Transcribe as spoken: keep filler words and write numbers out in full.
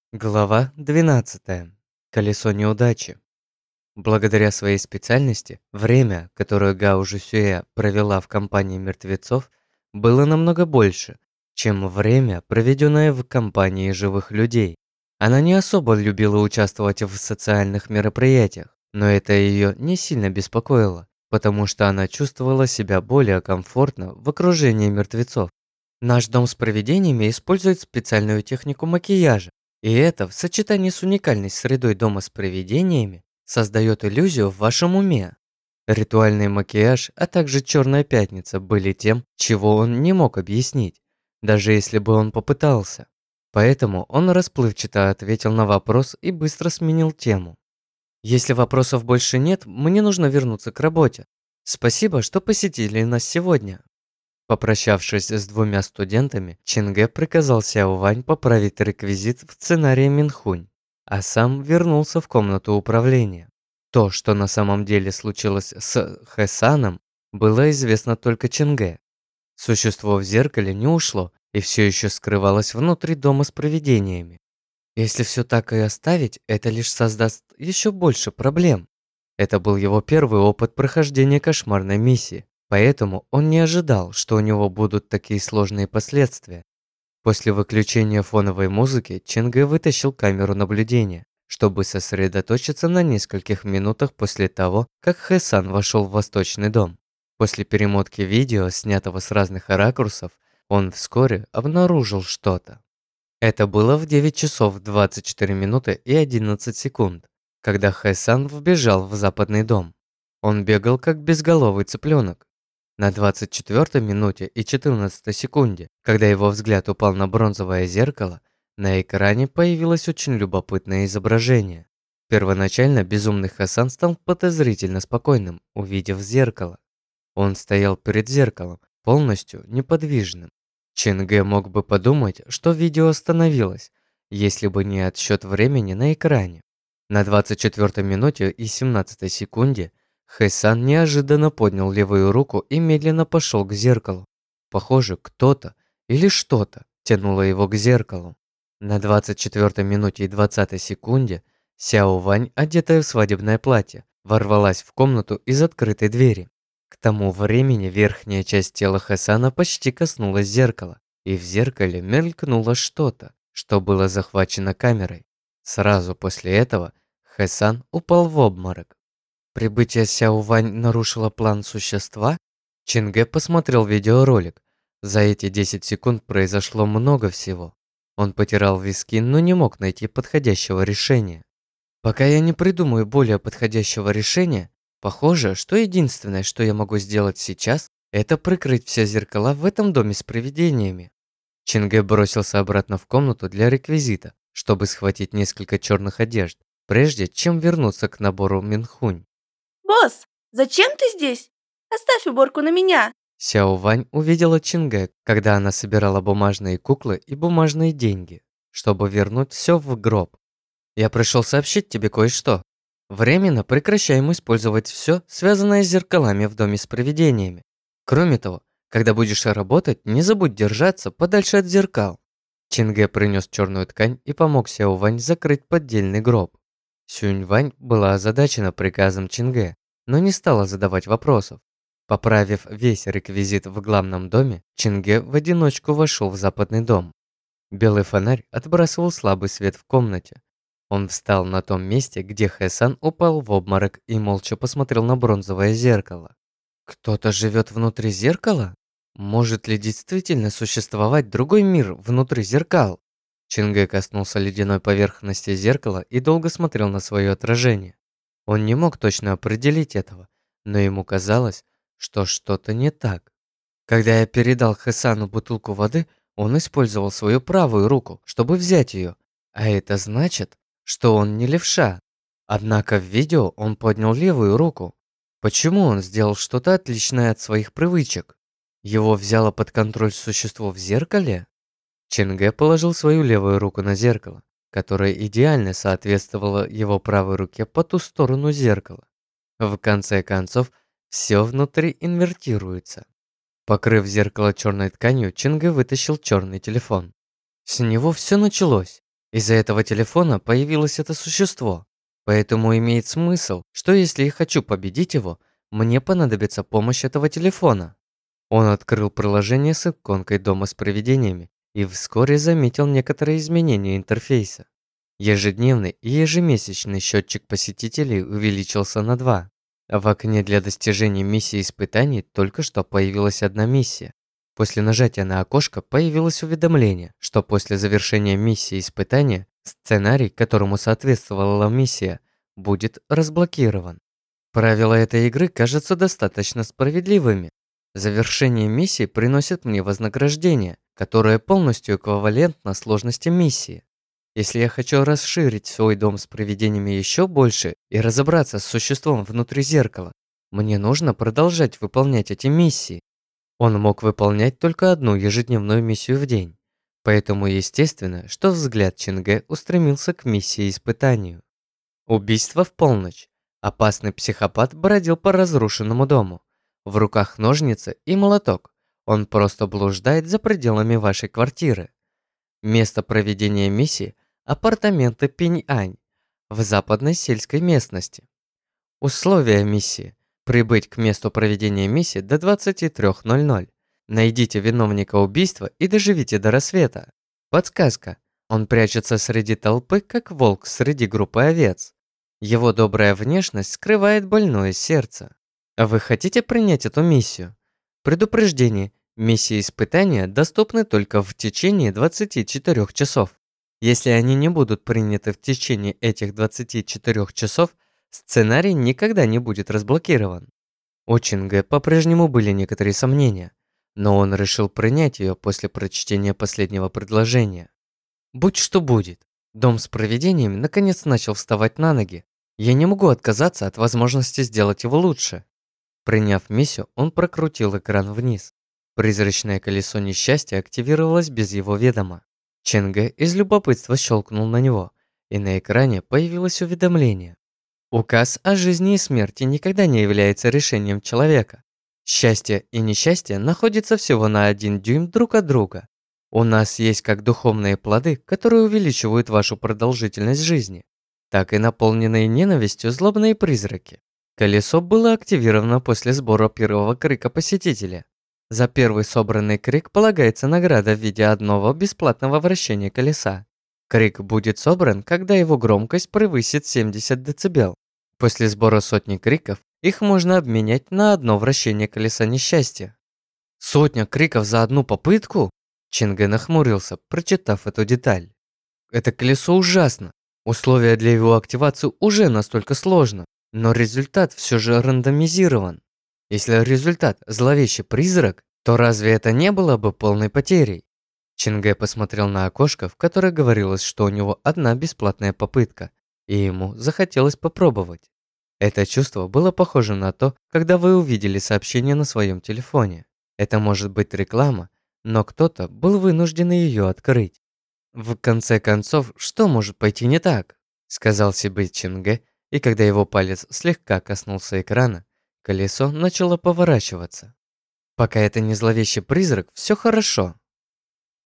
Глава двенадцатая. Колесо неудачи. Благодаря своей специальности, время, которое Гао Жусюэ провела в компании мертвецов, было намного больше, чем время, проведенное в компании живых людей. Она не особо любила участвовать в социальных мероприятиях, но это ее не сильно беспокоило, потому что она чувствовала себя более комфортно в окружении мертвецов. Наш дом с привидениями использует специальную технику макияжа, и это в сочетании с уникальной средой дома с привидениями создает иллюзию в вашем уме. Ритуальный макияж, а также Черная Пятница были тем, чего он не мог объяснить, даже если бы он попытался. Поэтому он расплывчато ответил на вопрос и быстро сменил тему. Если вопросов больше нет, мне нужно вернуться к работе. Спасибо, что посетили нас сегодня. Попрощавшись с двумя студентами, Чинге приказал Сяо Вань поправить реквизит в сценарии Минхунь, а сам вернулся в комнату управления. То, что на самом деле случилось с Хэсаном, было известно только Чинге. Существо в зеркале не ушло и все еще скрывалось внутри дома с привидениями. Если все так и оставить, это лишь создаст еще больше проблем. Это был его первый опыт прохождения кошмарной миссии, поэтому он не ожидал, что у него будут такие сложные последствия. После выключения фоновой музыки Чинге вытащил камеру наблюдения, чтобы сосредоточиться на нескольких минутах после того, как Хэсан вошел в Восточный дом. После перемотки видео, снятого с разных ракурсов, он вскоре обнаружил что-то. Это было в девять часов двадцать четыре минуты и одиннадцать секунд, когда Хэсан вбежал в западный дом. Он бегал как безголовый цыпленок. На двадцать четвёртой минуте и четырнадцатой секунде, когда его взгляд упал на бронзовое зеркало, на экране появилось очень любопытное изображение. Первоначально безумный Хэсан стал подозрительно спокойным, увидев зеркало. Он стоял перед зеркалом, полностью неподвижным. Чинге мог бы подумать, что видео остановилось, если бы не отсчет времени на экране. На двадцать четвёртой минуте и семнадцатой секунде Хэсан неожиданно поднял левую руку и медленно пошел к зеркалу. Похоже, кто-то или что-то тянуло его к зеркалу. На двадцать четвёртой минуте и двадцатой секунде Сяо Вань, одетая в свадебное платье, ворвалась в комнату из открытой двери. К тому времени верхняя часть тела Хэсана почти коснулась зеркала, и в зеркале мелькнуло что-то, что было захвачено камерой. Сразу после этого Хэсан упал в обморок. Прибытие Сяо Вань нарушило план существа? Чинге посмотрел видеоролик. За эти десять секунд произошло много всего. Он потирал виски, но не мог найти подходящего решения. Пока я не придумаю более подходящего решения, похоже, что единственное, что я могу сделать сейчас, это прикрыть все зеркала в этом доме с привидениями. Чинге бросился обратно в комнату для реквизита, чтобы схватить несколько черных одежд, прежде чем вернуться к набору Минхунь. «Босс, зачем ты здесь? Оставь уборку на меня!» Сяо Вань увидела Чинге, когда она собирала бумажные куклы и бумажные деньги, чтобы вернуть все в гроб. Я пришел сообщить тебе кое-что. Временно прекращаем использовать все, связанное с зеркалами в доме с привидениями. Кроме того, когда будешь работать, не забудь держаться подальше от зеркал. Чинге принес черную ткань и помог Сяо Вань закрыть поддельный гроб. Сюнь Вань была озадачена приказом Чинге, но не стала задавать вопросов. Поправив весь реквизит в главном доме, Чинге в одиночку вошел в западный дом. Белый фонарь отбрасывал слабый свет в комнате. Он встал на том месте, где Хэсан упал в обморок и молча посмотрел на бронзовое зеркало. Кто-то живет внутри зеркала? Может ли действительно существовать другой мир внутри зеркал? Чинге коснулся ледяной поверхности зеркала и долго смотрел на свое отражение. Он не мог точно определить этого, но ему казалось, что что-то не так. Когда я передал Хэсану бутылку воды, он использовал свою правую руку, чтобы взять ее, а это значит, что он не левша. Однако в видео он поднял левую руку. Почему он сделал что-то отличное от своих привычек? Его взяло под контроль существо в зеркале? Чинге положил свою левую руку на зеркало, которое идеально соответствовало его правой руке по ту сторону зеркала. В конце концов, все внутри инвертируется. Покрыв зеркало черной тканью, Чинге вытащил черный телефон. С него все началось. Из-за этого телефона появилось это существо. Поэтому имеет смысл, что если я хочу победить его, мне понадобится помощь этого телефона. Он открыл приложение с иконкой дома с привидениями и вскоре заметил некоторые изменения интерфейса. Ежедневный и ежемесячный счетчик посетителей увеличился на два. В окне для достижения миссии испытаний только что появилась одна миссия. После нажатия на окошко появилось уведомление, что после завершения миссии испытания сценарий, которому соответствовала миссия, будет разблокирован. Правила этой игры кажутся достаточно справедливыми. Завершение миссии приносит мне вознаграждение, которое полностью эквивалентно сложности миссии. Если я хочу расширить свой дом с привидениями еще больше и разобраться с существом внутри зеркала, мне нужно продолжать выполнять эти миссии. Он мог выполнять только одну ежедневную миссию в день. Поэтому естественно, что взгляд Чинге устремился к миссии испытанию. Убийство в полночь. Опасный психопат бродил по разрушенному дому. В руках ножницы и молоток. Он просто блуждает за пределами вашей квартиры. Место проведения миссии – апартаменты Пинь-Ань в западной сельской местности. Условия миссии. Прибыть к месту проведения миссии до двадцати трёх ноль-ноль. Найдите виновника убийства и доживите до рассвета. Подсказка. Он прячется среди толпы, как волк среди группы овец. Его добрая внешность скрывает больное сердце. А вы хотите принять эту миссию? Предупреждение. Миссии испытания доступны только в течение двадцати четырёх часов. Если они не будут приняты в течение этих двадцати четырёх часов, сценарий никогда не будет разблокирован. У Чинге по-прежнему были некоторые сомнения, но он решил принять ее после прочтения последнего предложения. Будь что будет. Дом с привидениями наконец начал вставать на ноги. Я не могу отказаться от возможности сделать его лучше. Приняв миссию, он прокрутил экран вниз. Призрачное колесо несчастья активировалось без его ведома. Чинге из любопытства щелкнул на него, и на экране появилось уведомление. Указ о жизни и смерти никогда не является решением человека. Счастье и несчастье находятся всего на один дюйм друг от друга. У нас есть как духовные плоды, которые увеличивают вашу продолжительность жизни, так и наполненные ненавистью злобные призраки. Колесо было активировано после сбора первого крика посетителя. За первый собранный крик полагается награда в виде одного бесплатного вращения колеса. Крик будет собран, когда его громкость превысит семьдесят децибел. После сбора сотни криков их можно обменять на одно вращение колеса несчастья. Сотня криков за одну попытку? Чинге нахмурился, прочитав эту деталь. Это колесо ужасно. Условия для его активации уже настолько сложны, но результат все же рандомизирован. Если результат зловещий призрак, то разве это не было бы полной потерей? Чинге посмотрел на окошко, в которое говорилось, что у него одна бесплатная попытка, и ему захотелось попробовать. Это чувство было похоже на то, когда вы увидели сообщение на своем телефоне. Это может быть реклама, но кто-то был вынужден ее открыть. В конце концов, что может пойти не так? Сказал себе Чинге, и когда его палец слегка коснулся экрана, колесо начало поворачиваться. Пока это не зловещий призрак, все хорошо.